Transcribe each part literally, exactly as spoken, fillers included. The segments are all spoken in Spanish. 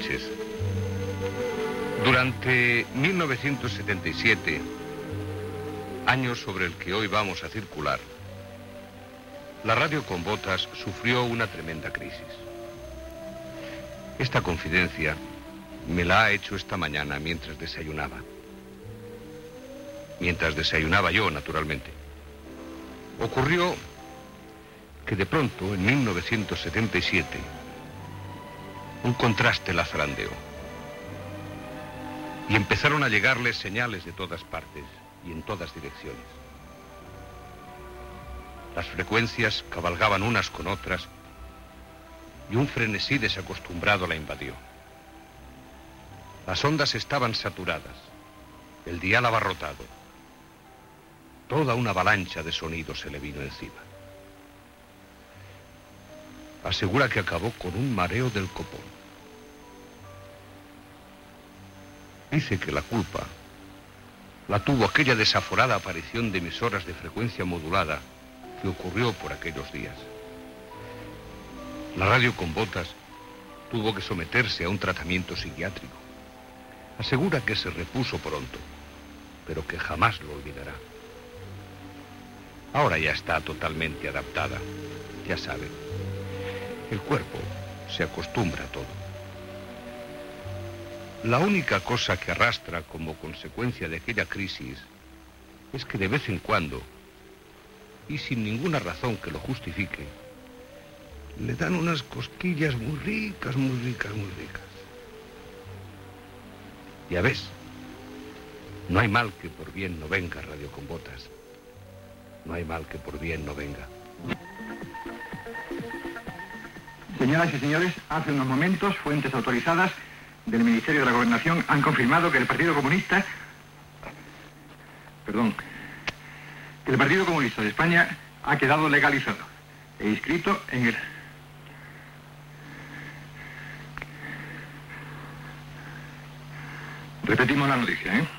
noches. Durante mil novecientos setenta y siete, año sobre el que hoy vamos a circular, la radio con botas sufrió una tremenda crisis. Esta confidencia me la ha hecho esta mañana mientras desayunaba. Mientras desayunaba yo, naturalmente. Ocurrió que de pronto, en mil novecientos setenta y siete, un contraste la zarandeó. Y empezaron a llegarle señales de todas partes y en todas direcciones. Las frecuencias cabalgaban unas con otras y un frenesí desacostumbrado la invadió. Las ondas estaban saturadas, el dial abarrotado. Toda una avalancha de sonido se le vino encima. Asegura que acabó con un mareo del copón. Dice que la culpa la tuvo aquella desaforada aparición de emisoras de frecuencia modulada que ocurrió por aquellos días. La radio con botas tuvo que someterse a un tratamiento psiquiátrico. Asegura que se repuso pronto, pero que jamás lo olvidará. Ahora ya está totalmente adaptada. Ya saben, el cuerpo se acostumbra a todo. La única cosa que arrastra como consecuencia de aquella crisis es que de vez en cuando, y sin ninguna razón que lo justifique, le dan unas cosquillas muy ricas, muy ricas, muy ricas. Ya ves, no hay mal que por bien no venga, Radio con Botas. No hay mal que por bien no venga. Señoras y señores, hace unos momentos, fuentes autorizadas del Ministerio de la Gobernación han confirmado que el Partido Comunista... Perdón. Que el Partido Comunista de España ha quedado legalizado e inscrito en el... Repetimos la noticia, ¿eh?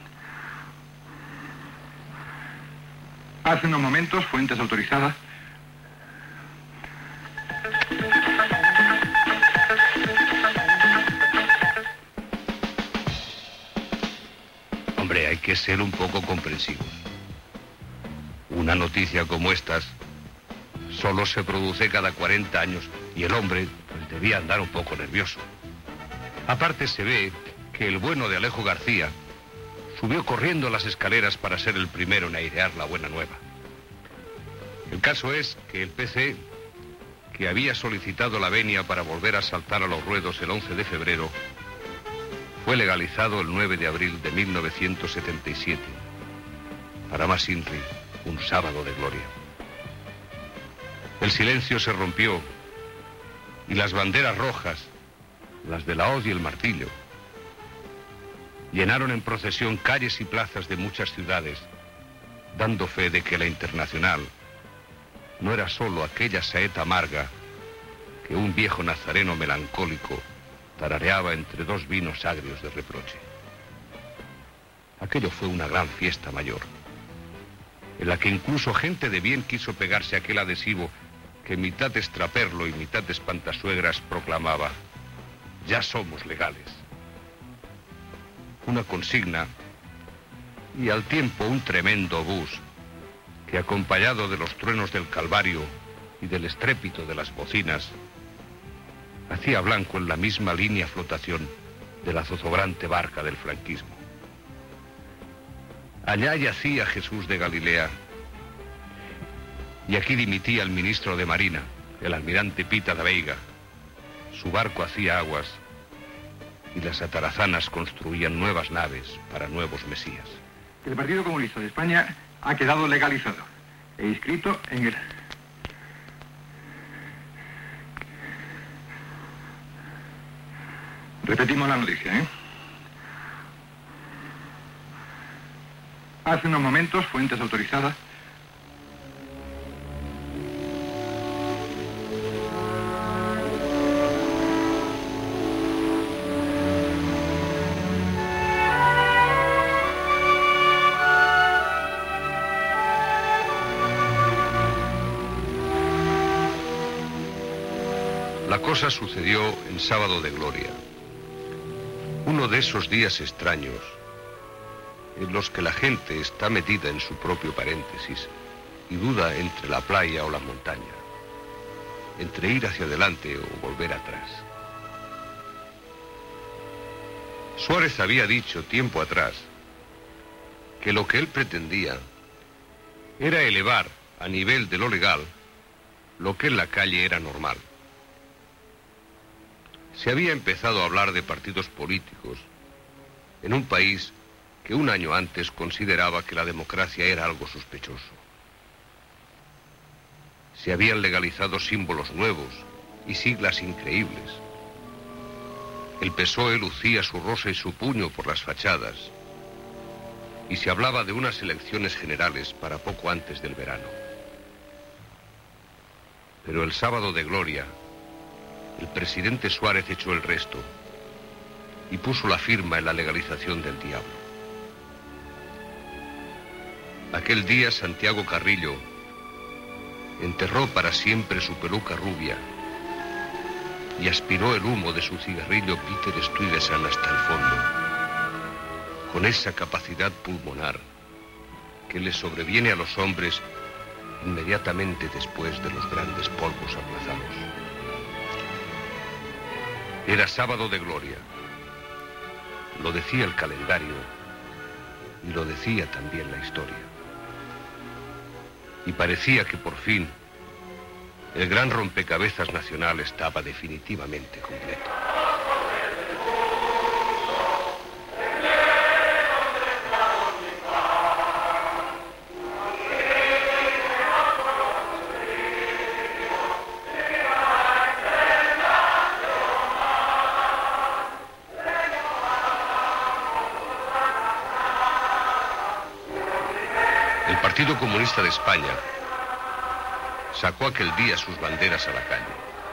Hace unos momentos, fuentes autorizadas... Hombre, hay que ser un poco comprensivos. Una noticia como estas solo se produce cada cuarenta años y el hombre pues, debía andar un poco nervioso. Aparte se ve que el bueno de Alejo García subió corriendo las escaleras para ser el primero en airear la buena nueva. El caso es que el P C, que había solicitado la venia para volver a saltar a los ruedos el once de febrero, fue legalizado el nueve de abril de mil novecientos setenta y siete. Para más Inri, un sábado de gloria. El silencio se rompió y las banderas rojas, las de la hoz y el martillo, llenaron en procesión calles y plazas de muchas ciudades, dando fe de que la Internacional no era solo aquella saeta amarga que un viejo nazareno melancólico tarareaba entre dos vinos agrios de reproche. Aquello fue una gran fiesta mayor, en la que incluso gente de bien quiso pegarse aquel adhesivo que mitad extraperlo y mitad espantasuegras proclamaba: ya somos legales. Una consigna y al tiempo un tremendo obús que, acompañado de los truenos del Calvario y del estrépito de las bocinas, hacía blanco en la misma línea flotación de la zozobrante barca del franquismo. Allá yacía Jesús de Galilea y aquí dimitía el ministro de Marina, el almirante Pita da Veiga. Su barco hacía aguas y las atarazanas construían nuevas naves para nuevos mesías. El Partido Comunista de España ha quedado legalizado e inscrito en el... Repetimos la noticia, ¿eh? Hace unos momentos, fuentes autorizadas... La cosa sucedió en sábado de gloria, Uno de esos días extraños en los que la gente está metida en su propio paréntesis y duda entre la playa o la montaña, entre ir hacia adelante o volver atrás. Suárez había dicho tiempo atrás que lo que él pretendía era elevar a nivel de lo legal lo que en la calle era normal. Se había empezado a hablar de partidos políticos en un país que un año antes consideraba que la democracia era algo sospechoso. Se habían legalizado símbolos nuevos y siglas increíbles. El P S O E lucía su rosa y su puño por las fachadas y se hablaba de unas elecciones generales para poco antes del verano. Pero el sábado de gloria, el presidente Suárez echó el resto y puso la firma en la legalización del diablo. Aquel día Santiago Carrillo enterró para siempre su peluca rubia y aspiró el humo de su cigarrillo Peter Stuyvesant hasta el fondo, con esa capacidad pulmonar que le sobreviene a los hombres inmediatamente después de los grandes polvos aplazados. Era sábado de gloria. Lo decía el calendario y lo decía también la historia. Y parecía que por fin el gran rompecabezas nacional estaba definitivamente completo. El Partido Comunista de España sacó aquel día sus banderas a la calle.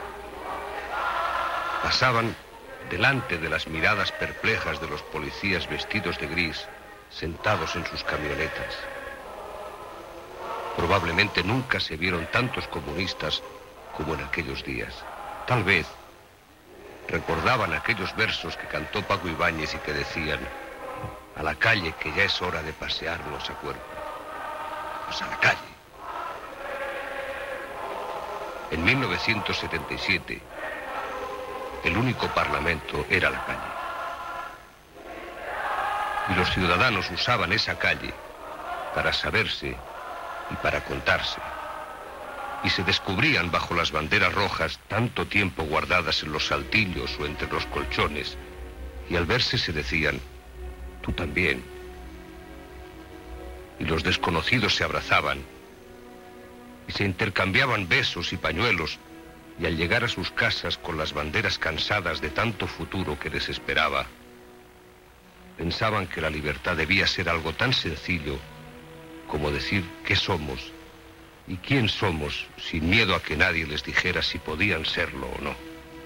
Pasaban delante de las miradas perplejas de los policías vestidos de gris, sentados en sus camionetas. Probablemente nunca se vieron tantos comunistas como en aquellos días. Tal vez recordaban aquellos versos que cantó Paco Ibáñez y que decían: a la calle, que ya es hora de pasearnos a cuerpo. Pues a la calle. En mil novecientos setenta y siete, el único parlamento era la calle. Y los ciudadanos usaban esa calle para saberse y para contarse. Y se descubrían bajo las banderas rojas tanto tiempo guardadas en los saltillos o entre los colchones, y al verse se decían: tú también. Y los desconocidos se abrazaban y se intercambiaban besos y pañuelos, y al llegar a sus casas con las banderas cansadas de tanto futuro que les esperaba, pensaban que la libertad debía ser algo tan sencillo como decir qué somos y quién somos, sin miedo a que nadie les dijera si podían serlo o no.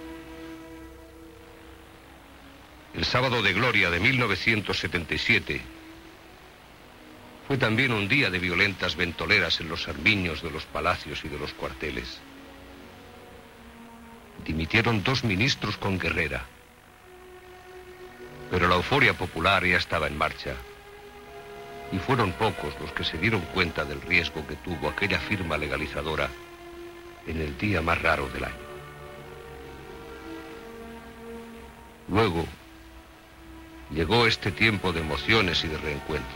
El sábado de gloria de mil novecientos setenta y siete fue también un día de violentas ventoleras en los armiños de los palacios y de los cuarteles. Dimitieron dos ministros con Guerrera, pero la euforia popular ya estaba en marcha, y fueron pocos los que se dieron cuenta del riesgo que tuvo aquella firma legalizadora en el día más raro del año. Luego llegó este tiempo de emociones y de reencuentros.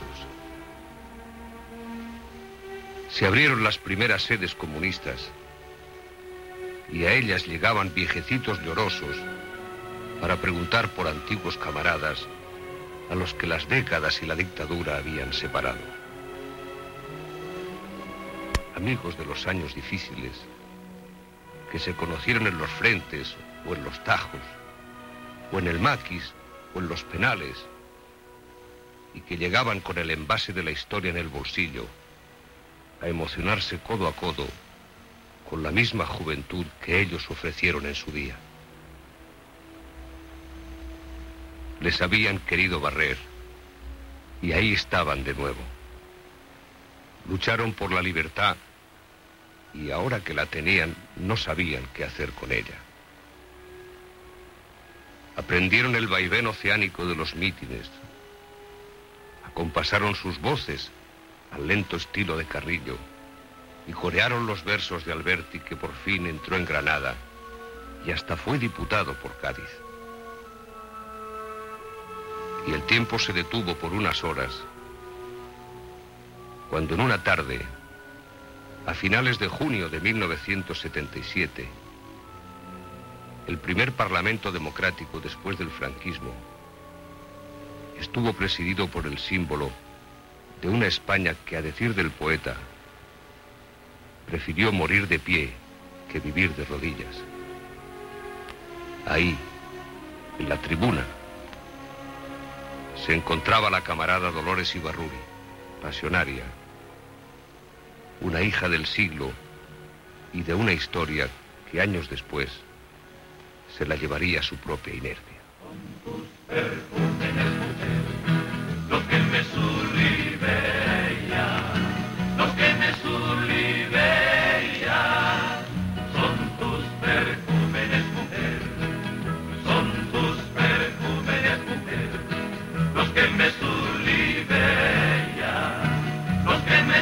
Se abrieron las primeras sedes comunistas y a ellas llegaban viejecitos llorosos para preguntar por antiguos camaradas a los que las décadas y la dictadura habían separado. Amigos de los años difíciles que se conocieron en los frentes o en los tajos o en el maquis o en los penales y que llegaban con el envase de la historia en el bolsillo a emocionarse codo a codo con la misma juventud que ellos ofrecieron en su día. Les habían querido barrer y ahí estaban de nuevo. Lucharon por la libertad y ahora que la tenían no sabían qué hacer con ella. Aprendieron el vaivén oceánico de los mítines. Acompasaron sus voces al lento estilo de Carrillo y corearon los versos de Alberti, que por fin entró en Granada y hasta fue diputado por Cádiz. Y el tiempo se detuvo por unas horas, cuando en una tarde, a finales de junio de mil novecientos setenta y siete, el primer Parlamento democrático después del franquismo estuvo presidido por el símbolo de una España que, a decir del poeta, prefirió morir de pie que vivir de rodillas. Ahí, en la tribuna, se encontraba la camarada Dolores Ibarruri, pasionaria, una hija del siglo y de una historia que años después se la llevaría a su propia inercia. Los que me Liberia, los que me Liberia, son tus perfumes, mujer, son tus perfumes, mujer, los que me Liberia, los que me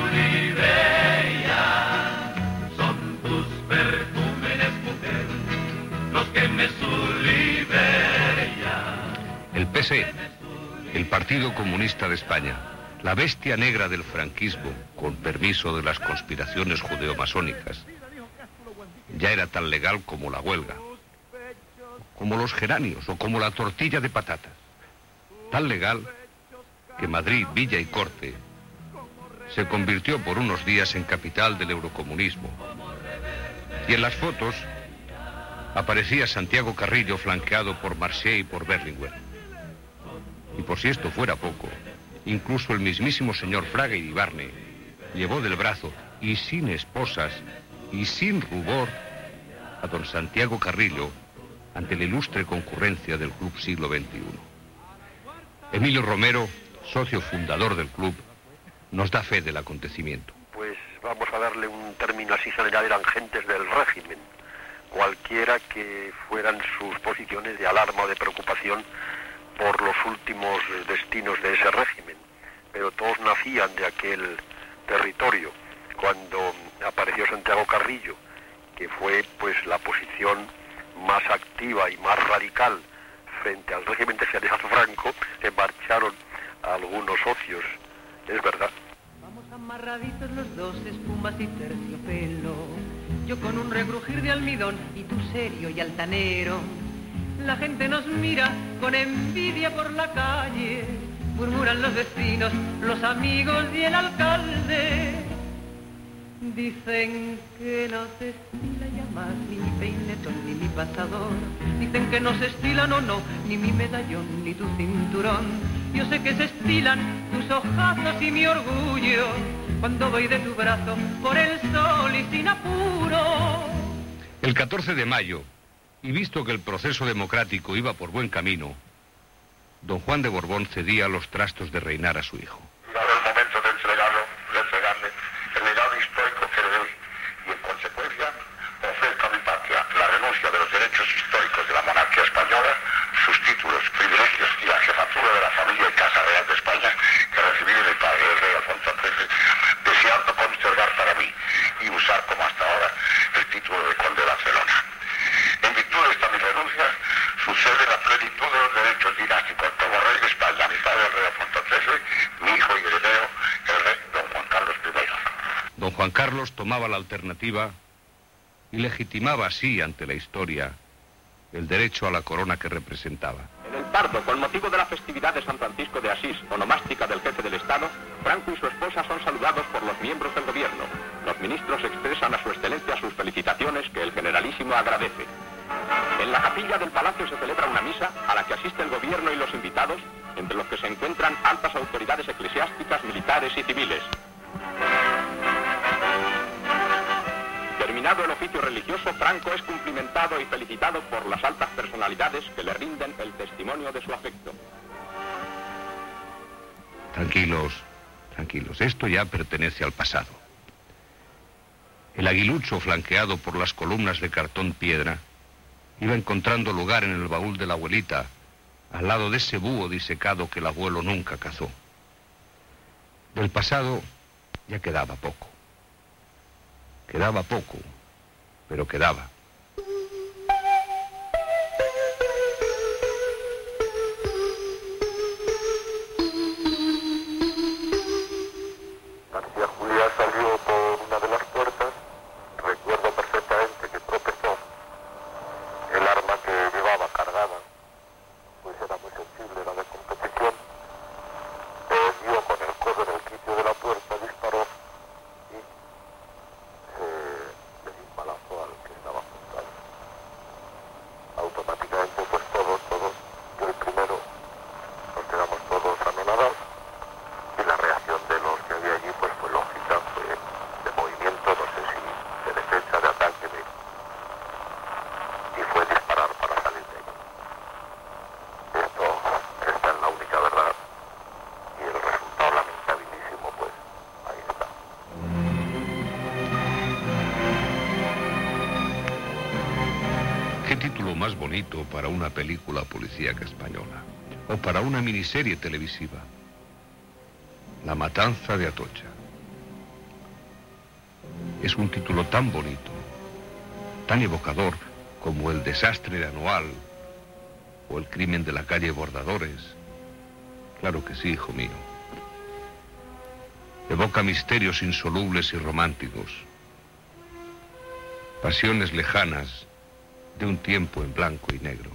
Liberia, son tus perfumes, mujer, los que me Liberia. El P S E, el Partido Comunista de España, la bestia negra del franquismo, con permiso de las conspiraciones judeo-masónicas, ya era tan legal como la huelga, como los geranios o como la tortilla de patatas. Tan legal que Madrid, Villa y Corte se convirtió por unos días en capital del eurocomunismo. Y en las fotos aparecía Santiago Carrillo flanqueado por Marché y por Berlinguer. Y por si esto fuera poco, incluso el mismísimo señor Fraga Iribarne llevó del brazo, y sin esposas, y sin rubor, a don Santiago Carrillo ante la ilustre concurrencia del Club Siglo veintiuno. Emilio Romero, socio fundador del club, nos da fe del acontecimiento. Pues vamos a darle un término así general, eran gentes del régimen, cualquiera que fueran sus posiciones de alarma o de preocupación por los últimos destinos de ese régimen, pero todos nacían de aquel territorio. Cuando apareció Santiago Carrillo, que fue pues la posición más activa y más radical frente al régimen de General Franco, se marcharon algunos socios, es verdad. Vamos amarraditos los dos, espumas y terciopelo, yo con un regrujir de almidón y tú serio y altanero. La gente nos mira con envidia por la calle, murmuran los vecinos, los amigos y el alcalde. Dicen que no se estila ya más ni mi peinetón ni mi pasador. Dicen que no se estila, no, no, ni mi medallón ni tu cinturón. Yo sé que se estilan tus ojazos y mi orgullo cuando voy de tu brazo por el sol y sin apuro. El catorce de mayo, y visto que el proceso democrático iba por buen camino, don Juan de Borbón cedía los trastos de reinar a su hijo. Llegado el momento de entregarlo, de entregarle el legado histórico que le doy y, en consecuencia, ofrezco a mi patria la renuncia de los derechos históricos de la monarquía española, sus títulos, privilegios y la jefatura de la familia y Casa Real de España que recibí de mi padre, el rey Alfonso trece, deseando conservar para mí y usar como hasta ahora el título de conde de Barcelona. En virtud de esta mi renuncia, sucede la plenitud de los derechos dinásticos como rey de España, mi padre, el rey Alfonso trece, mi hijo y heredero, el rey don Juan Carlos primero. Don Juan Carlos tomaba la alternativa y legitimaba así ante la historia el derecho a la corona que representaba. En el Pardo, con motivo de la festividad de San Francisco de Asís, onomástica del jefe del Estado, Franco y su esposa son saludados por los miembros del gobierno. Los ministros expresan a su excelencia sus felicitaciones, que el generalísimo agradece. En la capilla del palacio se celebra una misa a la que asiste el gobierno y los invitados, entre los que se encuentran altas autoridades eclesiásticas, militares y civiles. Terminado el oficio religioso, Franco es cumplimentado y felicitado por las altas personalidades que le rinden el testimonio de su afecto. Tranquilos, tranquilos, esto ya pertenece al pasado. El aguilucho, flanqueado por las columnas de cartón piedra, Iba encontrando lugar en el baúl de la abuelita, al lado de ese búho disecado que el abuelo nunca cazó. Del pasado ya quedaba poco. Quedaba poco, pero quedaba. García Juliá salió por una de las puertas. Recuerdo perfectamente que tropezó. El arma que llevaba cargada, pues era muy sensible, era de competición. Eh, dio con el codo en el quicio de la puerta, disparó y eh, le dio un balazo al que estaba junto a él. Automáticamente, pues todos, todos, yo el primero, nos quedamos todos anonadados. Y la reacción de los que había allí pues fue lógica, fue de movimiento, no sé si de defensa, de ataque, de... y fue disparar para salir de ahí. Esto, esta es la única verdad, y el resultado lamentabilísimo, pues ahí está. ¿Qué título más bonito para una película policíaca española? O para una miniserie televisiva. La matanza de Atocha. Es un título tan bonito, tan evocador como El desastre de Anual o El crimen de la calle Bordadores. Claro que sí, hijo mío. Evoca misterios insolubles y románticos, pasiones lejanas de un tiempo en blanco y negro.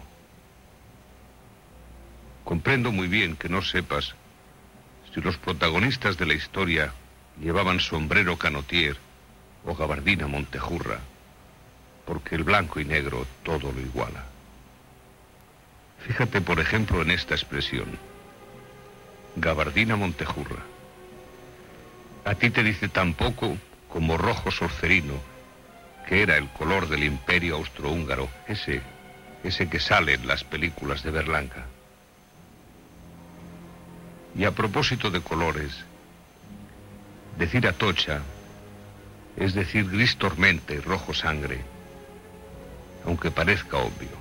Comprendo muy bien que no sepas si los protagonistas de la historia llevaban sombrero canotier o gabardina montejurra, porque el blanco y negro todo lo iguala. Fíjate, por ejemplo, en esta expresión, gabardina montejurra. A ti te dice tan poco como rojo sorcerino, que era el color del imperio austrohúngaro, ese, ese que sale en las películas de Berlanga. Y a propósito de colores, decir Atocha es decir gris tormenta y rojo sangre, aunque parezca obvio.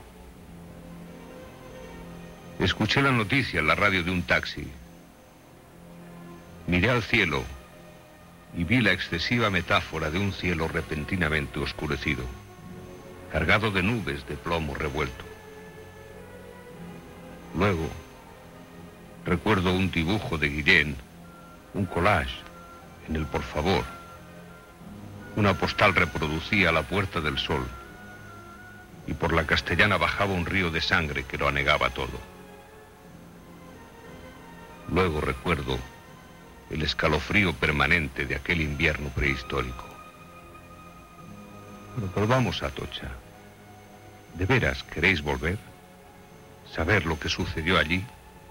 Escuché la noticia en la radio de un taxi. Miré al cielo y vi la excesiva metáfora de un cielo repentinamente oscurecido, cargado de nubes de plomo revuelto. Luego, recuerdo un dibujo de Guillén, un collage, en el por favor. Una postal reproducía la Puerta del Sol y por la Castellana bajaba un río de sangre que lo anegaba todo. Luego recuerdo el escalofrío permanente de aquel invierno prehistórico. Pero volvamos a Atocha. ¿De veras queréis volver? ¿Saber lo que sucedió allí?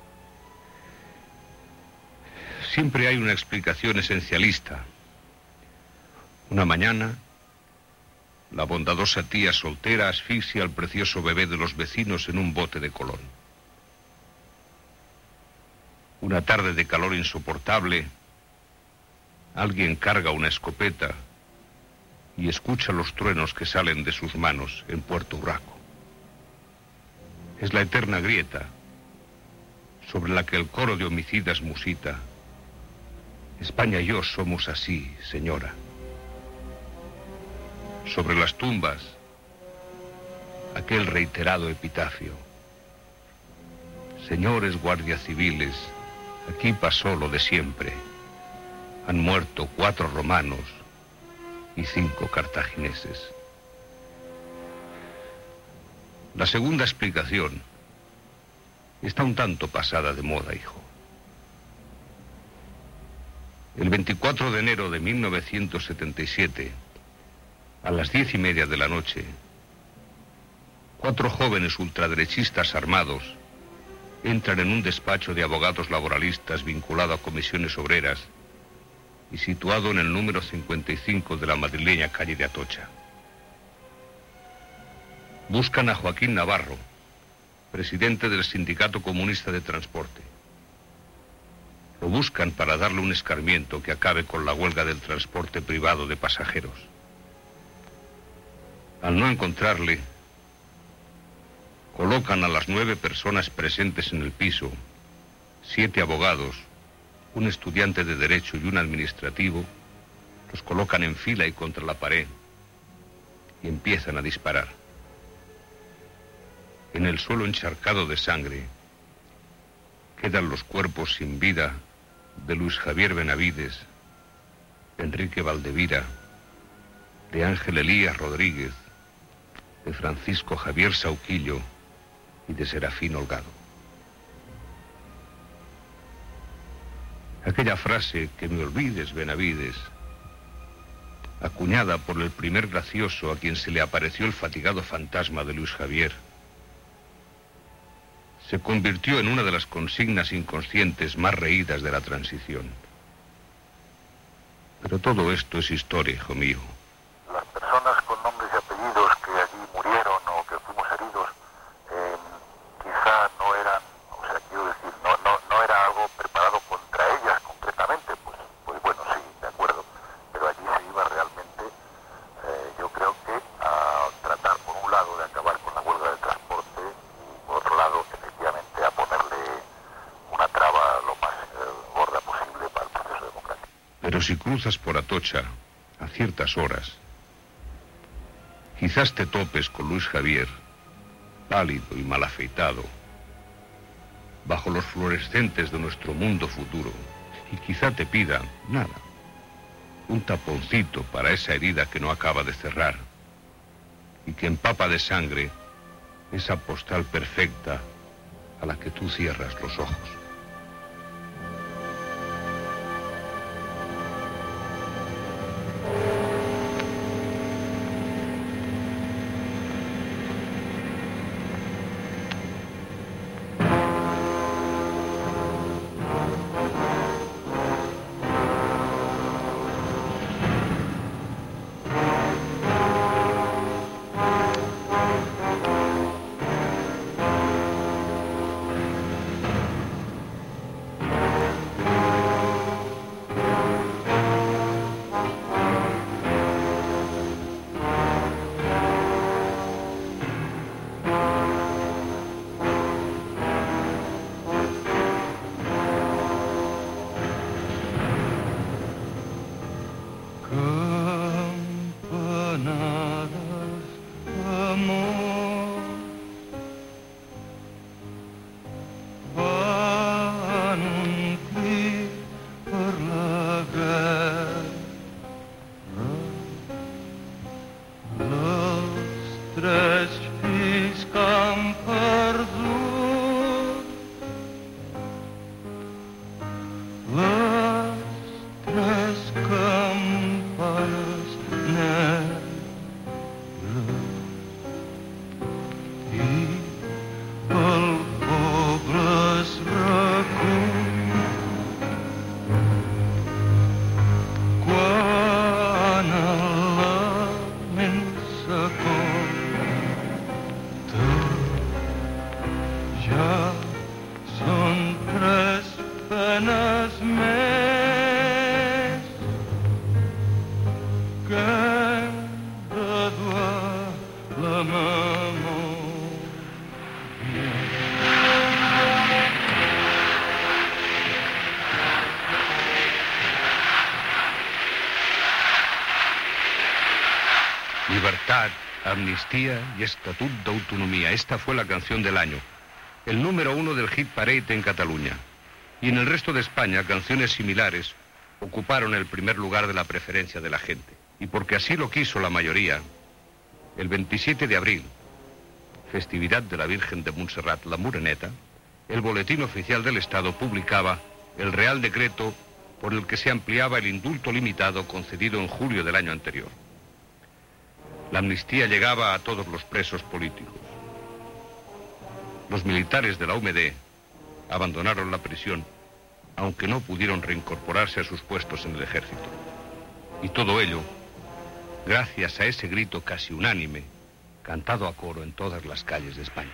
Siempre hay una explicación esencialista. Una mañana, la bondadosa tía soltera asfixia al precioso bebé de los vecinos en un bote de Colón. Una tarde de calor insoportable, alguien carga una escopeta y escucha los truenos que salen de sus manos en Puerto Urraco. Es la eterna grieta sobre la que el coro de homicidas musita: España y yo somos así, señora. Sobre las tumbas, aquel reiterado epitafio: señores guardias civiles, aquí pasó lo de siempre. Han muerto cuatro romanos y cinco cartagineses. La segunda explicación está un tanto pasada de moda, hijo. El veinticuatro de enero de mil novecientos setenta y siete, a las diez y media de la noche, cuatro jóvenes ultraderechistas armados entran en un despacho de abogados laboralistas vinculado a comisiones obreras y situado en el número cincuenta y cinco de la madrileña calle de Atocha. Buscan a Joaquín Navarro, presidente del Sindicato Comunista de Transporte. Lo buscan para darle un escarmiento que acabe con la huelga del transporte privado de pasajeros. Al no encontrarle, Colocan a las nueve personas presentes en el piso, siete abogados, un estudiante de Derecho y un administrativo, los colocan en fila y contra la pared y empiezan a disparar. En el suelo encharcado de sangre quedan los cuerpos sin vida de Luis Javier Benavides, de Enrique Valdevira, de Ángel Elías Rodríguez, de Francisco Javier Sauquillo y de Serafín Holgado. Aquella frase, que me olvides, Benavides, acuñada por el primer gracioso a quien se le apareció el fatigado fantasma de Luis Javier, se convirtió en una de las consignas inconscientes más reídas de la transición. Pero todo esto es historia, hijo mío. Las personas con nombres y apellidos que allí murieron o que fuimos heridos, eh, quizá no eran, o sea, quiero decir, no, no, no era algo preparado contra ellas concretamente, pues, pues bueno, sí, de acuerdo, pero allí se iba realmente, eh, yo creo que a tratar, por un lado, de acabar con la huelga de transporte y, por otro lado, efectivamente, a ponerle una traba lo más eh, gorda posible para el proceso democrático. Pero si cruzas por Atocha a ciertas horas, quizás te topes con Luis Javier, pálido y mal afeitado, bajo los fluorescentes de nuestro mundo futuro, y quizá te pida, nada, un taponcito para esa herida que no acaba de cerrar, y que empapa de sangre esa postal perfecta a la que tú cierras los ojos. Libertad, amnistía y estatut d'autonomía. Esta fue la canción del año, el número uno del hit parade en Cataluña. Y en el resto de España, canciones similares ocuparon el primer lugar de la preferencia de la gente. Y porque así lo quiso la mayoría, el veintisiete de abril, festividad de la Virgen de Montserrat, la Moreneta, el Boletín Oficial del Estado publicaba el Real Decreto por el que se ampliaba el indulto limitado concedido en julio del año anterior. La amnistía llegaba a todos los presos políticos. Los militares de la U M D abandonaron la prisión, aunque no pudieron reincorporarse a sus puestos en el ejército. Y todo ello gracias a ese grito casi unánime, cantado a coro en todas las calles de España.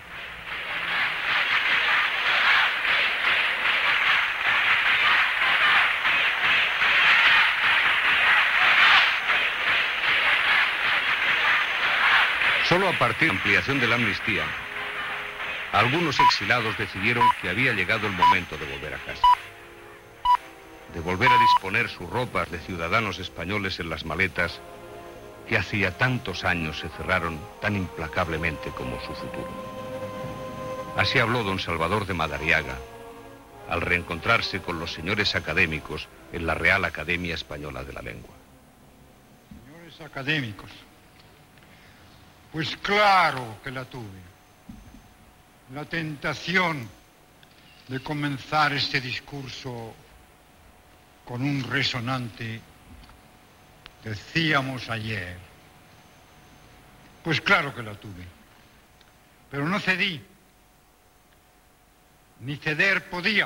Solo a partir de la ampliación de la amnistía Algunos exilados decidieron que había llegado el momento de volver a casa, de volver a disponer sus ropas de ciudadanos españoles en las maletas que hacía tantos años se cerraron tan implacablemente como su futuro. Así habló don Salvador de Madariaga al reencontrarse con los señores académicos en la Real Academia Española de la Lengua. Señores académicos, pues claro que la tuve. La tentación de comenzar este discurso con un resonante decíamos ayer. Pues claro que la tuve, pero no cedí, ni ceder podía,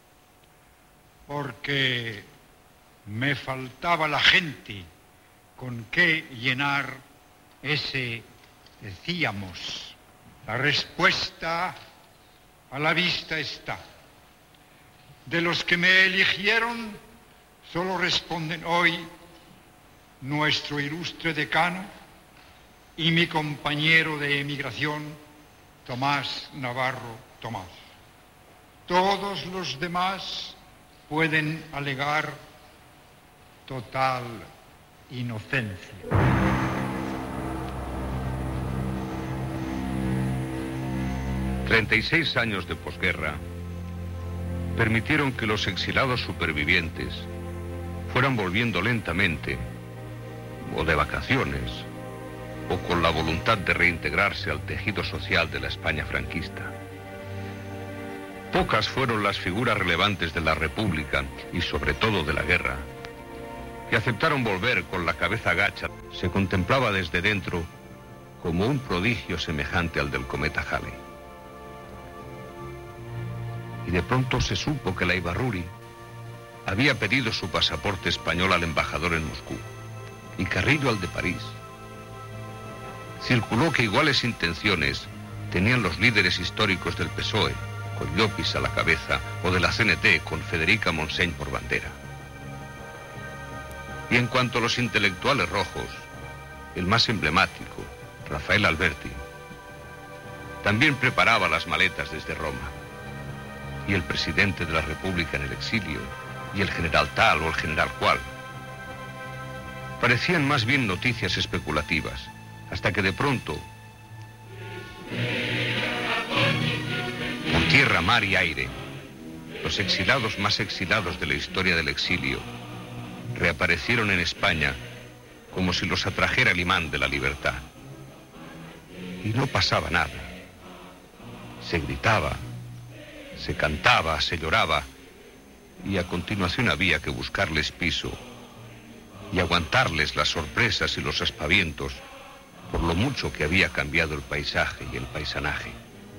porque me faltaba la gente con que llenar ese decíamos. La respuesta a la vista está. De los que me eligieron, solo responden hoy nuestro ilustre decano y mi compañero de emigración, Tomás Navarro Tomás. Todos los demás pueden alegar total inocencia. treinta y seis años de posguerra permitieron que los exilados supervivientes fueran volviendo lentamente, o de vacaciones, o con la voluntad de reintegrarse al tejido social de la España franquista. Pocas fueron las figuras relevantes de la República, y sobre todo de la guerra, que aceptaron volver con la cabeza gacha. Se contemplaba desde dentro como un prodigio semejante al del cometa Halley. Y de pronto se supo que la Ibarruri había pedido su pasaporte español al embajador en Moscú y Carrillo al de París. Circuló que iguales intenciones tenían los líderes históricos del P S O E, con Llopis a la cabeza, o de la C N T, con Federica Montseny por bandera. Y en cuanto a los intelectuales rojos, el más emblemático, Rafael Alberti, también preparaba las maletas desde Roma. Y el presidente de la República en el exilio, y el general tal o el general cual. Parecían más bien noticias especulativas, hasta que de pronto, por tierra, mar y aire, los exilados más exilados de la historia del exilio reaparecieron en España como si los atrajera el imán de la libertad. Y no pasaba nada. Se gritaba, se cantaba, se lloraba, y a continuación había que buscarles piso y aguantarles las sorpresas y los aspavientos por lo mucho que había cambiado el paisaje y el paisanaje.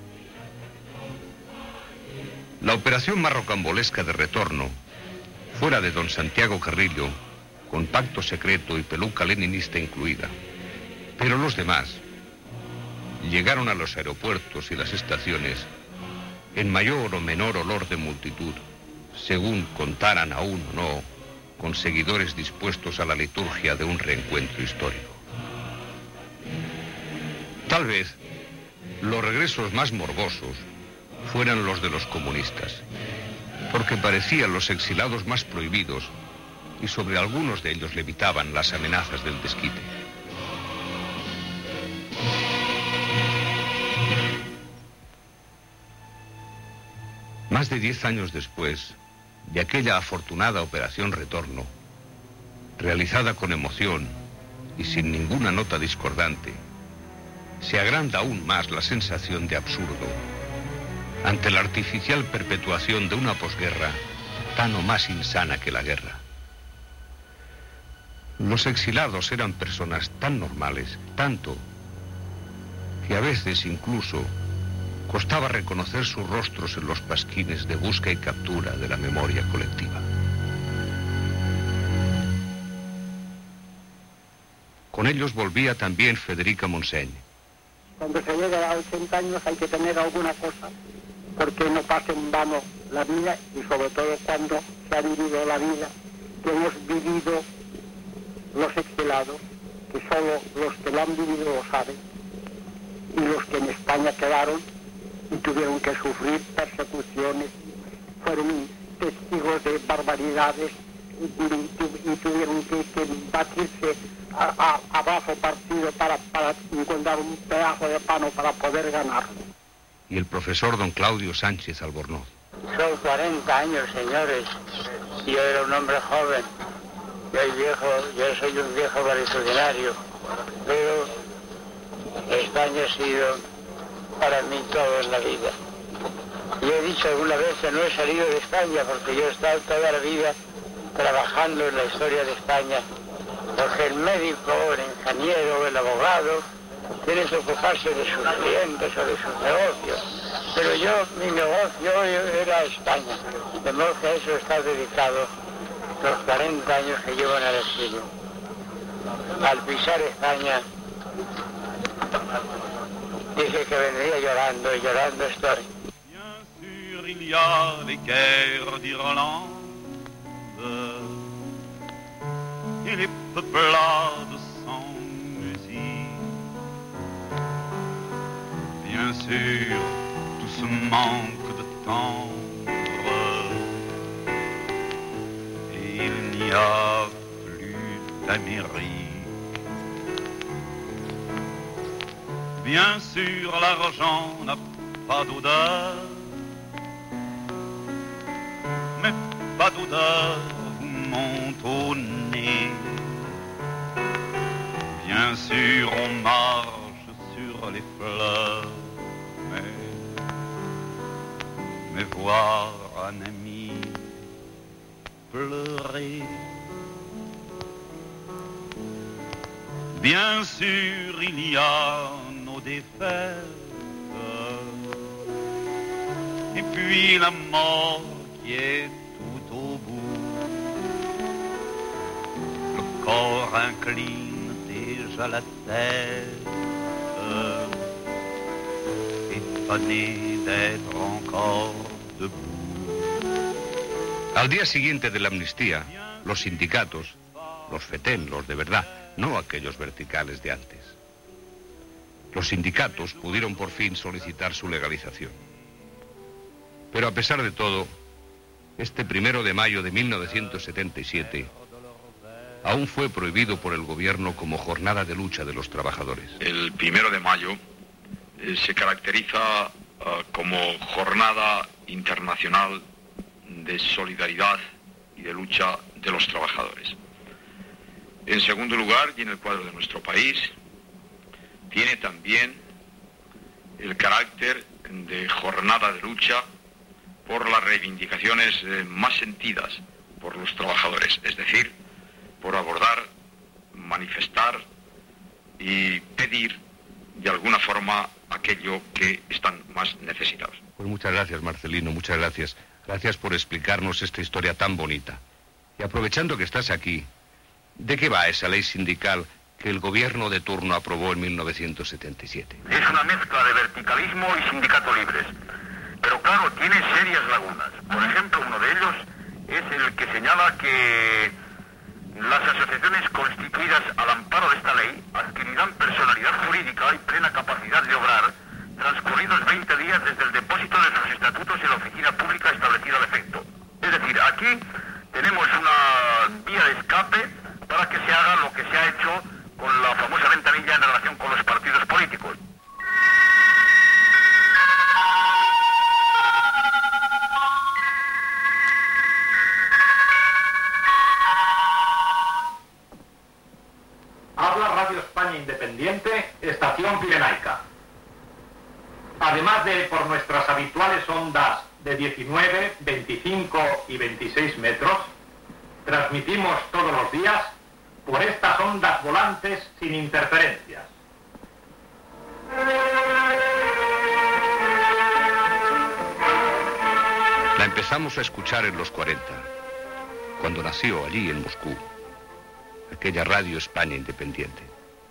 La operación más rocambolesca de retorno, fuera de don Santiago Carrillo, con pacto secreto y peluca leninista incluida, pero los demás llegaron a los aeropuertos y las estaciones en mayor o menor olor de multitud, según contaran aún o no, con seguidores dispuestos a la liturgia de un reencuentro histórico. Tal vez los regresos más morbosos fueran los de los comunistas, porque parecían los exilados más prohibidos y sobre algunos de ellos levitaban las amenazas del desquite. Más de diez años después de aquella afortunada operación retorno, realizada con emoción y sin ninguna nota discordante, se agranda aún más la sensación de absurdo ante la artificial perpetuación de una posguerra tan o más insana que la guerra. Los exilados eran personas tan normales, tanto, que a veces incluso costaba reconocer sus rostros en los pasquines de busca y captura de la memoria colectiva. Con ellos volvía también Federica Montseny. Cuando se llega a ochenta años hay que tener alguna cosa, porque no pase en vano la vida, y sobre todo cuando se ha vivido la vida que hemos vivido los exilados, que solo los que lo han vivido lo saben, y los que en España quedaron y tuvieron que sufrir persecuciones, fueron testigos de barbaridades y, y, y tuvieron que, que batirse a, a, a brazo partido para, para encontrar un pedazo de pan para poder ganarlo. Y el profesor don Claudio Sánchez Albornoz. Son cuarenta años, señores. Yo era un hombre joven. Yo, viejo, yo soy un viejo valetudinario. Pero España ha sido para mí todo en la vida. Yo he dicho alguna vez que no he salido de España porque yo he estado toda la vida trabajando en la historia de España. Porque el médico, el ingeniero, el abogado tiene que ocuparse de sus clientes o de sus negocios. Pero yo, mi negocio era España. De modo que a eso está dedicado los cuarenta años que llevo en el exilio. Al pisar España, dije que vendría llorando y llorando estoy. Bien sûr, il y a les guerres d'Irlande et les peuplades sans musique. Bien sûr, tout ce manque de tendre et il n'y a plus d'Amérique. Bien sûr, l'argent n'a pas d'odeur, mais pas d'odeur vous monte au nez. Bien sûr, on marche sur les fleurs, mais, mais voir un ami pleurer. Bien sûr, il y a nos défaites, et puis la mort qui est tout au bout. Le corps incline déjà la tête, étonné d'être encore debout. Al día siguiente de la amnistía, los sindicatos, los FETEN, los de verdad, no aquellos verticales de antes. Los sindicatos pudieron por fin solicitar su legalización. Pero a pesar de todo, este primero de mayo de mil novecientos setenta y siete aún fue prohibido por el gobierno como jornada de lucha de los trabajadores. El primero de mayo eh, se caracteriza uh, como jornada internacional de solidaridad y de lucha de los trabajadores. En segundo lugar, y en el cuadro de nuestro país, tiene también el carácter de jornada de lucha por las reivindicaciones eh, más sentidas por los trabajadores, es decir, por abordar, manifestar y pedir de alguna forma aquello que están más necesitados. Pues muchas gracias, Marcelino, muchas gracias. Gracias por explicarnos esta historia tan bonita. Y aprovechando que estás aquí, ¿de qué va esa ley sindical que el gobierno de turno aprobó en mil novecientos setenta y siete? Es una mezcla de verticalismo y sindicato libres. Pero claro, tiene serias lagunas. Por ejemplo, uno de ellos es el que señala que las asociaciones constituidas al amparo de esta ley adquirirán personalidad jurídica y plena capacidad de obrar transcurridos veinte días desde el depósito de sus estatutos en la oficina pública establecida al efecto. Es decir, aquí tenemos una vía de escape para que se haga lo que se ha hecho con la famosa ventanilla en relación con los partidos políticos. Habla Radio España Independiente, Estación Pirenaica. Además de por nuestras habituales ondas de diecinueve, veinticinco y veintiséis metros, transmitimos todos los días por estas ondas volantes sin interferencias. La empezamos a escuchar en los cuarenta, cuando nació allí en Moscú aquella Radio España Independiente.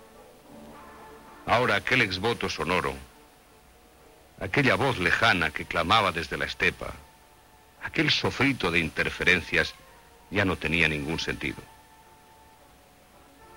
Ahora aquel exvoto sonoro, aquella voz lejana que clamaba desde la estepa, aquel sofrito de interferencias ya no tenía ningún sentido.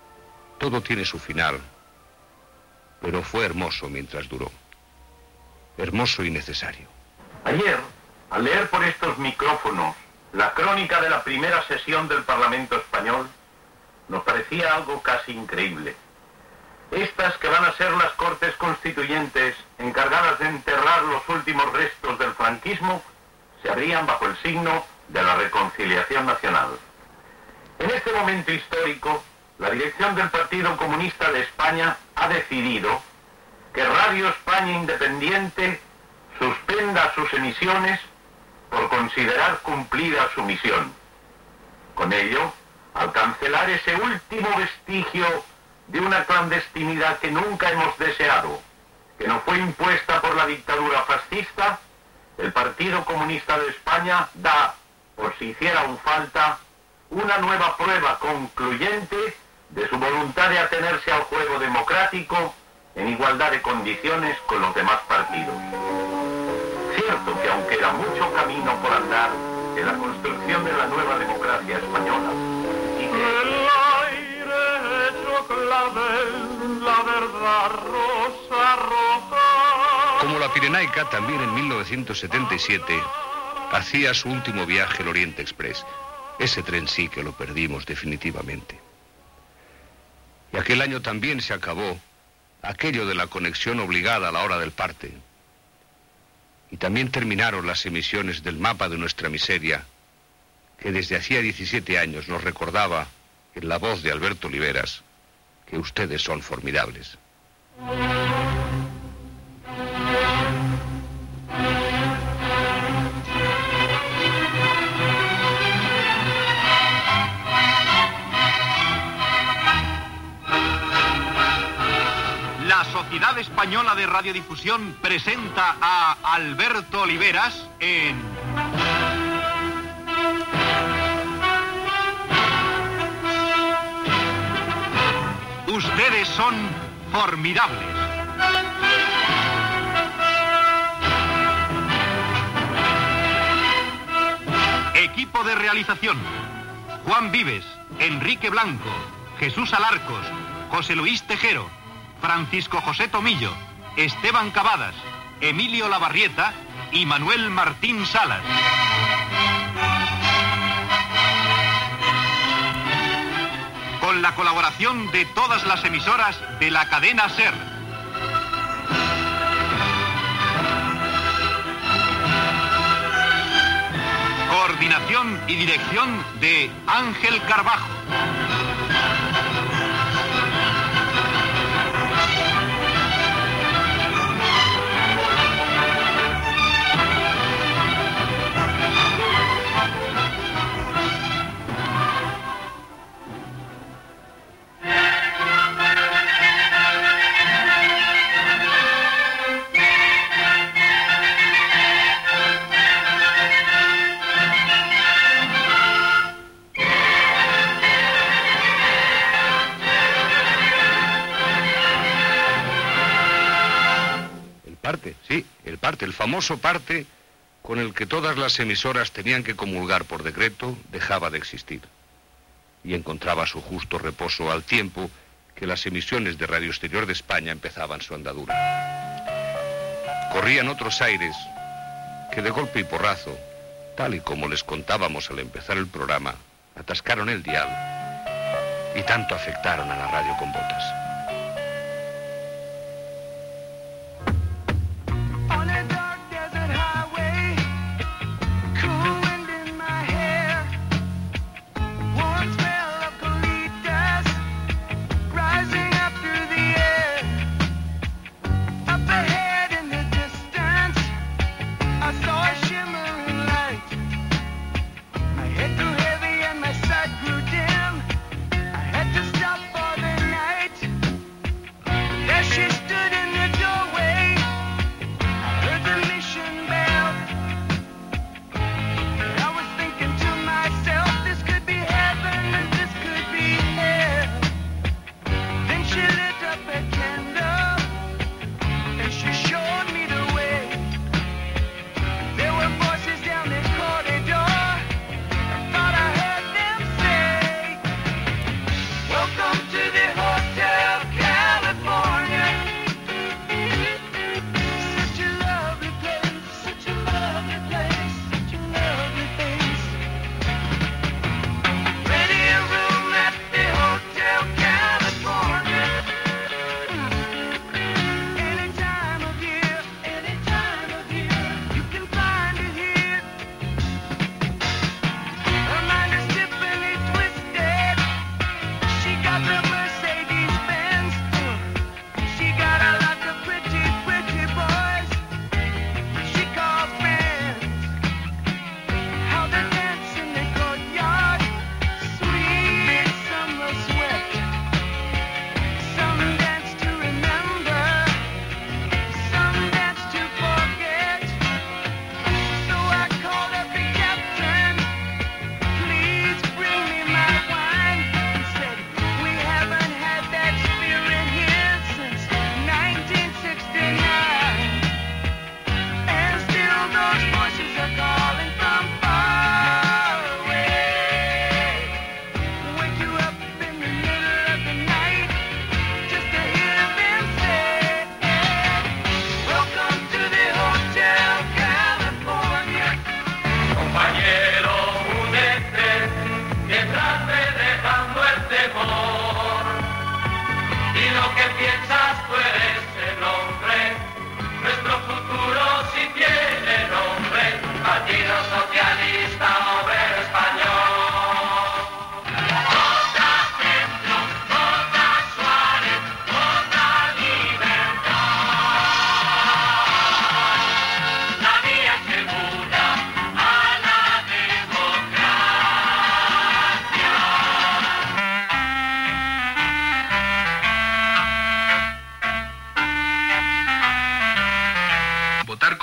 Todo tiene su final, pero fue hermoso mientras duró. hermoso y necesario. Ayer, al leer por estos micrófonos la crónica de la primera sesión del Parlamento español, nos parecía algo casi increíble. Estas que van a ser las Cortes Constituyentes encargadas de enterrar los últimos restos del franquismo, se abrían bajo el signo de la reconciliación nacional. En este momento histórico, la dirección del Partido Comunista de España ha decidido que Radio España Independiente suspenda sus emisiones por considerar cumplida su misión. Con ello, al cancelar ese último vestigio de una clandestinidad que nunca hemos deseado, que nos fue impuesta por la dictadura fascista, el Partido Comunista de España da, por si hiciera aún falta, una nueva prueba concluyente de su voluntad de atenerse al juego democrático en igualdad de condiciones con los demás partidos. Cierto que aún queda mucho camino por andar en la construcción de la nueva democracia española, y que... El aire hecho clavel, la verdad rosa roja. Como la Pirenaica, también en mil novecientos setenta y siete hacía su último viaje el Oriente Express. Ese tren sí que lo perdimos definitivamente. Y aquel año también se acabó aquello de la conexión obligada a la hora del parte. Y también terminaron las emisiones del mapa de nuestra miseria, que desde hacía diecisiete años nos recordaba, en la voz de Alberto Oliveras, que ustedes son formidables. La Sociedad Española de Radiodifusión presenta a Alberto Oliveras en... Ustedes son formidables. Equipo de realización: Juan Vives, Enrique Blanco, Jesús Alarcos, José Luis Tejero, Francisco José Tomillo, Esteban Cavadas, Emilio Lavarrieta y Manuel Martín Salas. Con la colaboración de todas las emisoras de la cadena SER. Coordinación y dirección de Ángel Carbajo. Parte, sí, el parte, el famoso parte con el que todas las emisoras tenían que comulgar por decreto, dejaba de existir. Y encontraba su justo reposo al tiempo que las emisiones de Radio Exterior de España empezaban su andadura. Corrían otros aires que de golpe y porrazo, tal y como les contábamos al empezar el programa, atascaron el dial y tanto afectaron a la radio con botas.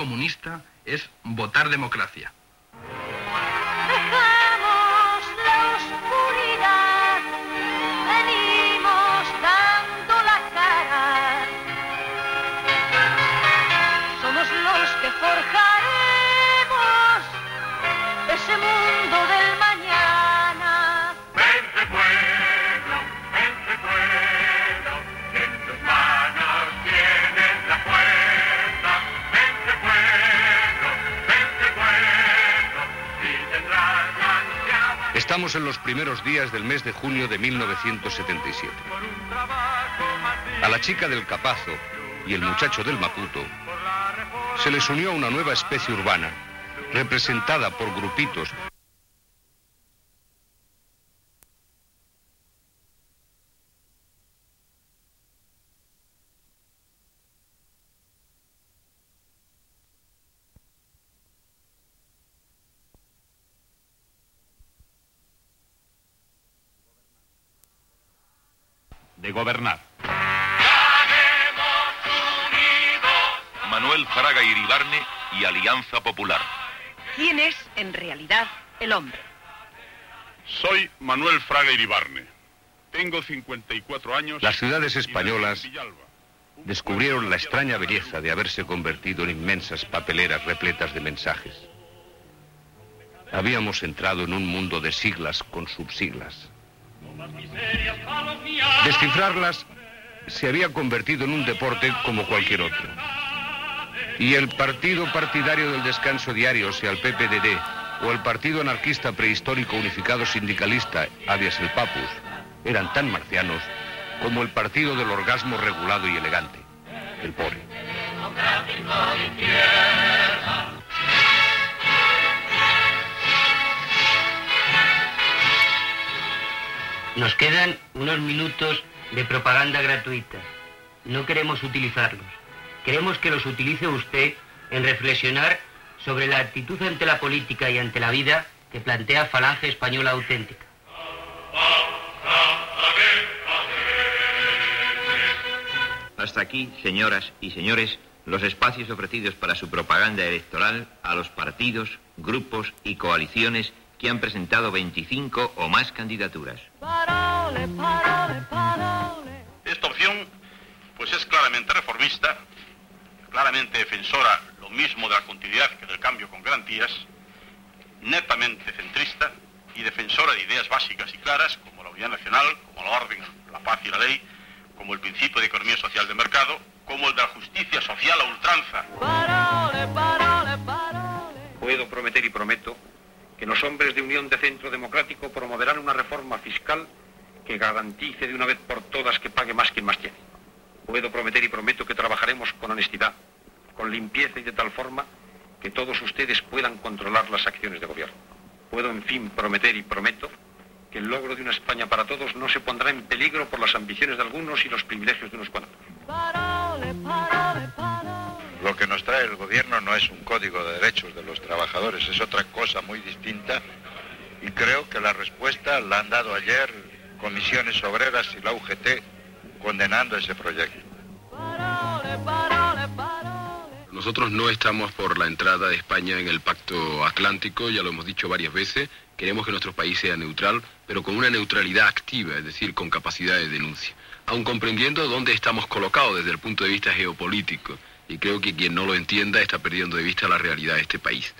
comunista es votar democracia. Dejamos la oscuridad, venimos dando la cara. Somos los que forjaremos ese mundo del mañana. Vente pueblo, vente pueblo, que en tus manos tienes la fuerza. Vente pueblo, vente pueblo, y tendrás la ansiada. Estamos en los primeros días del mes de junio de mil novecientos setenta y siete. A la chica del Capazo y el muchacho del Maputo se les unió una nueva especie urbana, representada por grupitos de gobernar. Manuel Fraga Iribarne y Alianza Popular. ¿Quién es, en realidad, el hombre? Soy Manuel Fraga Iribarne. Tengo cincuenta y cuatro años. Las ciudades españolas descubrieron la extraña belleza de haberse convertido en inmensas papeleras repletas de mensajes. Habíamos entrado en un mundo de siglas con subsiglas. Descifrarlas se había convertido en un deporte como cualquier otro. Y el partido partidario del descanso diario, sea el P P D D, o el partido anarquista prehistórico unificado sindicalista, alias el Papus, eran tan marcianos como el partido del orgasmo regulado y elegante, el P O R E. Nos quedan unos minutos de propaganda gratuita. No queremos utilizarlos. Queremos que los utilice usted en reflexionar sobre la actitud ante la política y ante la vida que plantea Falange Española Auténtica. Hasta aquí, señoras y señores, los espacios ofrecidos para su propaganda electoral a los partidos, grupos y coaliciones que han presentado veinticinco o más candidaturas. Parole, parole, parole. Esta opción, pues es claramente reformista, claramente defensora lo mismo de la continuidad que del cambio con garantías, netamente centrista y defensora de ideas básicas y claras como la unidad nacional, como la orden, la paz y la ley, como el principio de economía social de mercado, como el de la justicia social a ultranza. Parole, parole, parole. Puedo prometer y prometo que los hombres de Unión de Centro Democrático promoverán una reforma fiscal que garantice de una vez por todas que pague más quien más tiene. Puedo prometer y prometo que trabajaremos con honestidad, con limpieza y de tal forma que todos ustedes puedan controlar las acciones de gobierno. Puedo, en fin, prometer y prometo que el logro de una España para todos no se pondrá en peligro por las ambiciones de algunos y los privilegios de unos cuantos. Parole, parole, parole. Lo que nos trae el gobierno no es un código de derechos de los trabajadores, es otra cosa muy distinta y creo que la respuesta la han dado ayer comisiones obreras y la U G T condenando ese proyecto. Parole, parole, parole. Nosotros no estamos por la entrada de España en el Pacto Atlántico, ya lo hemos dicho varias veces. Queremos que nuestro país sea neutral, pero con una neutralidad activa, es decir, con capacidad de denuncia. Aun comprendiendo dónde estamos colocados desde el punto de vista geopolítico. Y creo que quien no lo entienda está perdiendo de vista la realidad de este país.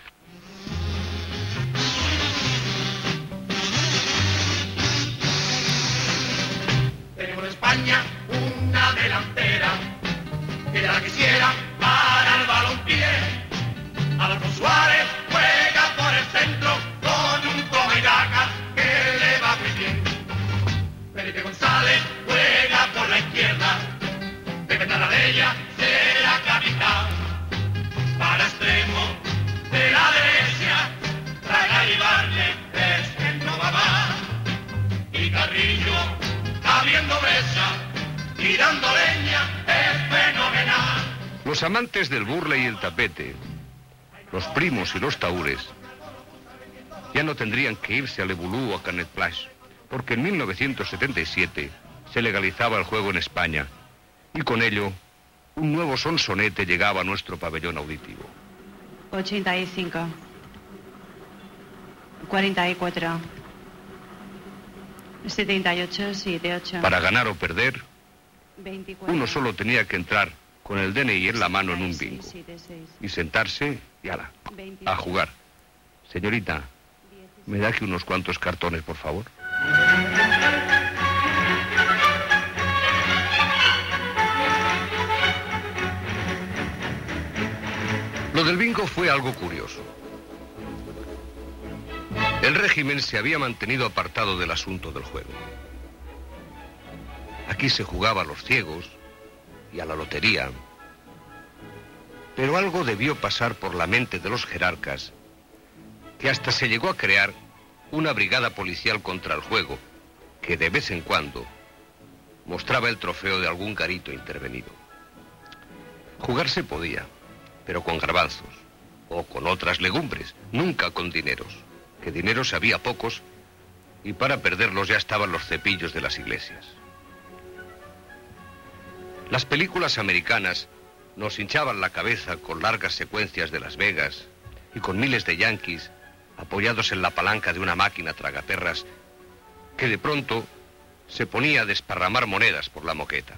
Tenemos en España una delantera que ya la quisiera para el balompié. Adolfo Suárez juega por el centro con un toma y daca que le va muy bien. Felipe González juega por la izquierda. Pepe Taradella será capitán. Para extremo de la derecha, Fraga Iribarne es el no va más. Y Carrillo abriendo brecha, tirando leña, es fenomenal. Los amantes del burle y el tapete, los primos y los tahures, ya no tendrían que irse a Le Boulou o a Canet Plage, porque en mil novecientos setenta y siete se legalizaba el juego en España, y con ello un nuevo sonsonete llegaba a nuestro pabellón auditivo. ochenta y cinco, cuarenta y cuatro, setenta y ocho, setenta y ocho. Para ganar o perder, veinticuatro, uno solo tenía que entrar con el D N I en la mano en un bingo setenta y seis, y sentarse y ala, veintiocho, a jugar. Señorita, ¿me da aquí unos cuantos cartones, por favor? Lo del bingo fue algo curioso. El régimen se había mantenido apartado del asunto del juego. Aquí se jugaba a los ciegos y a la lotería. Pero algo debió pasar por la mente de los jerarcas, que hasta se llegó a crear una brigada policial contra el juego, que de vez en cuando mostraba el trofeo de algún garito intervenido. Jugar se podía, pero con garbanzos o con otras legumbres, nunca con dineros, que dineros había pocos y para perderlos ya estaban los cepillos de las iglesias. Las películas americanas nos hinchaban la cabeza con largas secuencias de Las Vegas y con miles de yanquis apoyados en la palanca de una máquina tragaperras que de pronto se ponía a desparramar monedas por la moqueta.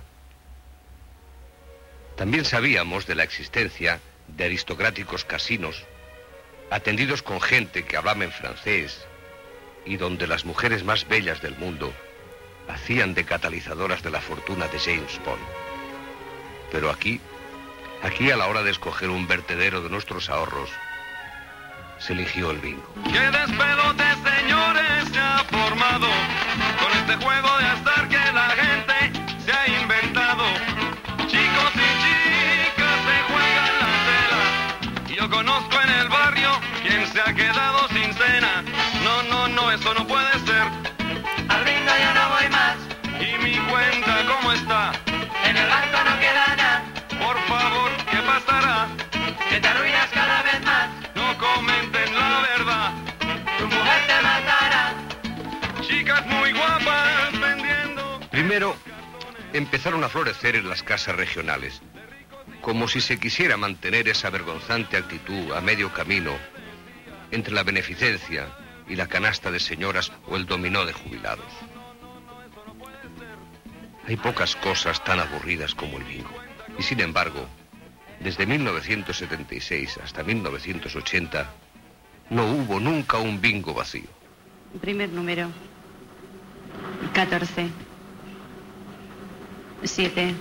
También sabíamos de la existencia de aristocráticos casinos atendidos con gente que hablaba en francés y donde las mujeres más bellas del mundo hacían de catalizadoras de la fortuna de James Bond. Pero aquí, aquí a la hora de escoger un vertedero de nuestros ahorros, se eligió el bingo. ¡Qué despelote, señores, se ha formado con este juego de azar que la gente se ha inventado! Chicos y chicas se juegan la tela y yo conozco en el barrio quien se ha quedado sin cena. No, no, no, eso no puede ser. Al bingo ya no voy más. ¿Y mi cuenta cómo está? En el banco no queda nada. Por favor, ¿qué pasará? Que te arruinas cada vez más. No comenten la verdad. Tu mujer te matará. Chicas muy guapas vendiendo. Primero, empezaron a florecer en las casas regionales, como si se quisiera mantener esa vergonzante actitud a medio camino entre la beneficencia y la canasta de señoras o el dominó de jubilados. Hay pocas cosas tan aburridas como el bingo. Y sin embargo, desde mil novecientos setenta y seis hasta mil novecientos ochenta, no hubo nunca un bingo vacío. Primer número. catorce. siete.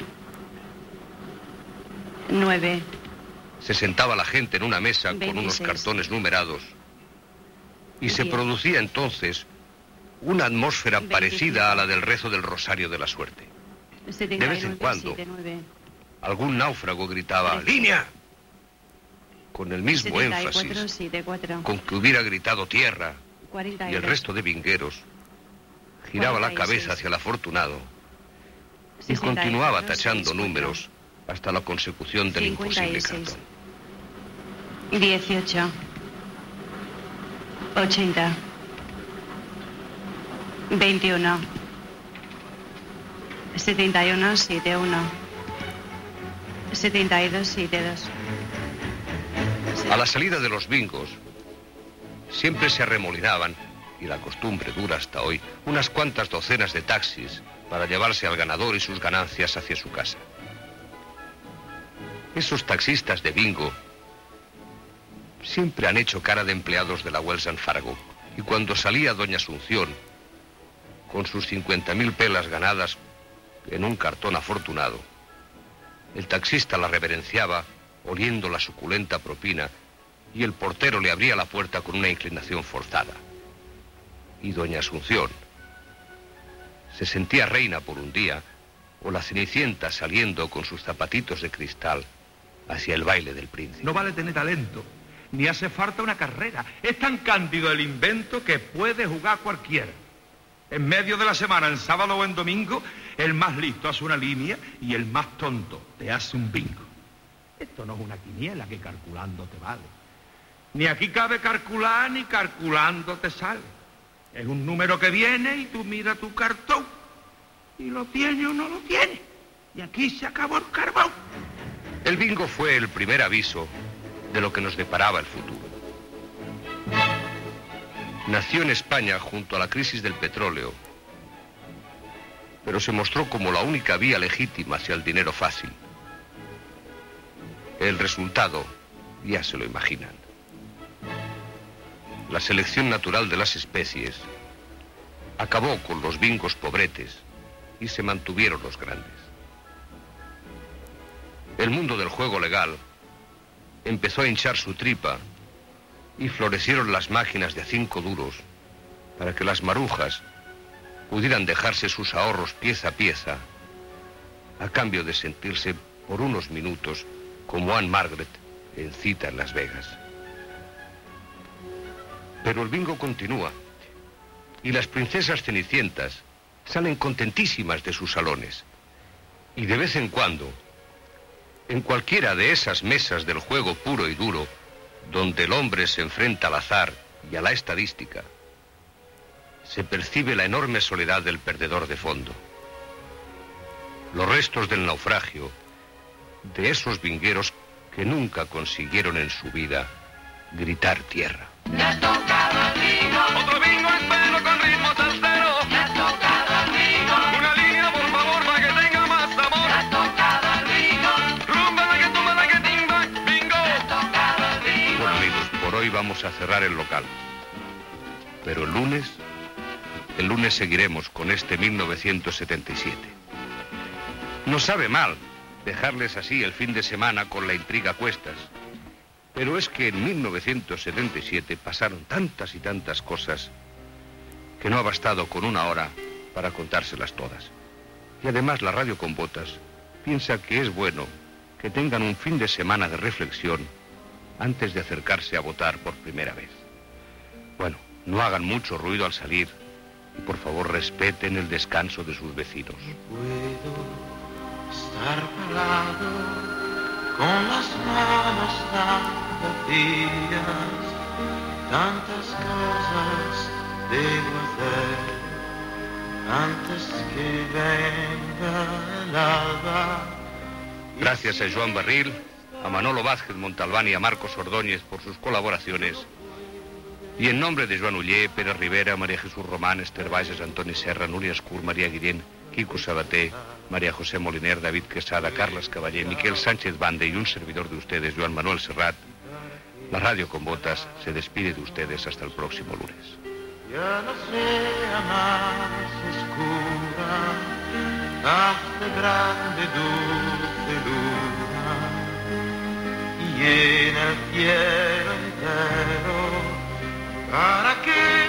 nueve. Se sentaba la gente en una mesa con unos veintiséis. cartones numerados y se diez. producía entonces una atmósfera veinticinco. parecida a la del rezo del Rosario de la Suerte. setenta y De vez en nueve, cuando, setenta y nueve. algún náufrago gritaba ¡Línea! Con el mismo setenta y cuatro, énfasis setenta y cuatro. con que hubiera gritado tierra, cuarenta y el dos. resto de bingueros giraba la cuarenta y seis. cabeza hacia el afortunado y sesenta y continuaba cuatro, tachando sesenta y cuatro. números hasta la consecución del imposible cincuenta y seis. cartón. dieciocho. ochenta. veintiuno. setenta y uno, setenta y uno. setenta y dos, setenta y dos. A la salida de los bingos siempre se arremolinaban, y la costumbre dura hasta hoy, unas cuantas docenas de taxis para llevarse al ganador y sus ganancias hacia su casa. Esos taxistas de bingo siempre han hecho cara de empleados de la Wells and Fargo, y cuando salía doña Asunción con sus cincuenta mil pelas ganadas en un cartón afortunado, el taxista la reverenciaba oliendo la suculenta propina y el portero le abría la puerta con una inclinación forzada. Y doña Asunción se sentía reina por un día, o la Cenicienta saliendo con sus zapatitos de cristal hacia el baile del príncipe. No vale tener talento, ni hace falta una carrera. Es tan cándido el invento que puede jugar cualquiera. En medio de la semana, en sábado o en domingo, el más listo hace una línea y el más tonto te hace un bingo. Esto no es una quiniela que calculando te vale. Ni aquí cabe calcular, ni calculando te sale. Es un número que viene y tú miras tu cartón y lo tiene o no lo tiene. Y aquí se acabó el carbón. El bingo fue el primer aviso de lo que nos deparaba el futuro. Nació en España junto a la crisis del petróleo, pero se mostró como la única vía legítima hacia el dinero fácil. El resultado ya se lo imaginan. La selección natural de las especies acabó con los bingos pobretes y se mantuvieron los grandes. El mundo del juego legal empezó a hinchar su tripa y florecieron las máquinas de a cinco duros para que las marujas pudieran dejarse sus ahorros pieza a pieza a cambio de sentirse por unos minutos como Anne Margaret en Cita en Las Vegas. Pero el bingo continúa y las princesas cenicientas salen contentísimas de sus salones y de vez en cuando, en cualquiera de esas mesas del juego puro y duro donde el hombre se enfrenta al azar y a la estadística, se percibe la enorme soledad del perdedor de fondo. Los restos del naufragio de esos bingueros que nunca consiguieron en su vida gritar tierra. Me has tocado el bingo. Otro bingo espero con ritmo salsero. Me has tocado el bingo. Una línea, por favor, para que tenga más sabor. Me has tocado el bingo. Rumba la que tumba la que timba. Bingo. Me has tocado el bingo. Bueno, amigos, por hoy vamos a cerrar el local. Pero el lunes, el lunes seguiremos con este mil novecientos setenta y siete. No sabe mal dejarles así el fin de semana con la intriga a cuestas. Pero es que en mil novecientos setenta y siete pasaron tantas y tantas cosas que no ha bastado con una hora para contárselas todas. Y además la Radio con Botas piensa que es bueno que tengan un fin de semana de reflexión antes de acercarse a votar por primera vez. Bueno, no hagan mucho ruido al salir y por favor respeten el descanso de sus vecinos. Estar parado con las manos tan vacías, tantas cosas debo hacer antes que venga el alba. Gracias a Joan Barril, a Manolo Vázquez Montalbán y a Marcos Ordóñez por sus colaboraciones. Y en nombre de Joan Uller, Pérez Rivera, María Jesús Román, Esther Bages, Antoni Serra, Núria Escur, María Guillén, Quico Sabaté, María José Moliner, David Quesada, Carles Caballé, Miquel Sánchez Bande y un servidor de ustedes, Joan Manuel Serrat, la Radio con Botas se despide de ustedes hasta el próximo lunes. Ya no sea más oscura, hasta grande dulce luna, y en el cielo entero, para que